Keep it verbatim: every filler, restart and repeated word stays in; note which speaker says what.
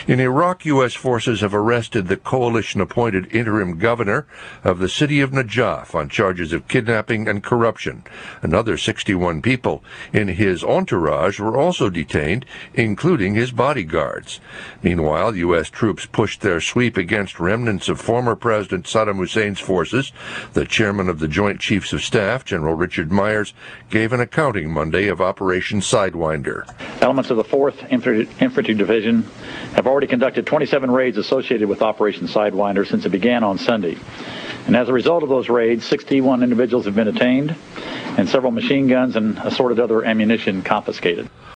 Speaker 1: In Iraq, U S forces have arrested the coalition-appointed interim governor of the city of Najaf on charges of kidnapping and corruption. Another sixty-one people in his entourage were also detained, including his bodyguards. Meanwhile, U S troops pushed their sweep against remnants of former President Saddam Hussein's forces. The chairman of the Joint Chiefs of Staff, General Richard Myers, gave an accounting Monday of Operation Sidewinder.
Speaker 2: Elements of the fourth Infantry, Infantry Division have already conducted twenty-seven raids associated with Operation Sidewinder since it began on Sunday. And as a result of those raids, sixty-one individuals have been detained and several machine guns and assorted other ammunition confiscated.